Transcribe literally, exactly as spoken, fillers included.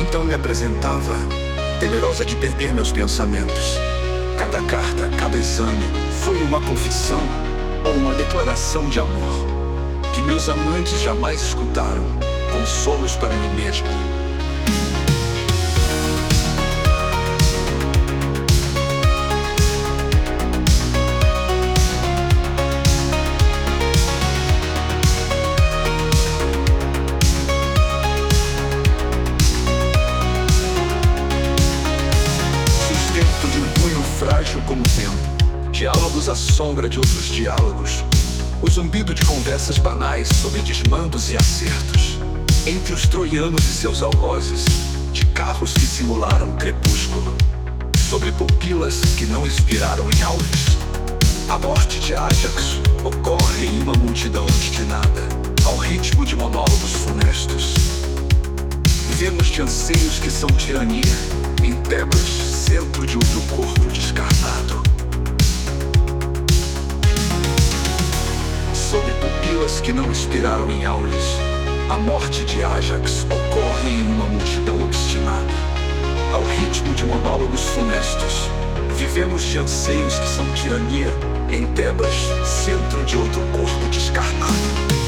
Então me apresentava, temerosa de perder meus pensamentos. Cada carta, cada exame, foi uma confissão ou uma declaração de amor que meus amantes jamais escutaram, consolos para mim mesmo. Sustento de um punho frágil como o tempo, diálogos à sombra de outros diálogos, o zumbido de conversas banais sobre desmandos e acertos, entre os troianos e seus algozes, de carros que simularam crepúsculo, sobre pupilas que não expiraram em auras. A morte de Ajax ocorre em uma multidão obstinada, ao ritmo de monólogos funestos. Vivemos de anseios que são tirania, em Tebas, centro de outro corpo descarnado. Sob pupilas que não expiraram em auras, a morte de Ajax ocorre em uma multidão obstinada, ao ritmo de monólogos funestos. Vivemos de anseios que são tirania, em Tebas, centro de outro corpo descarnado.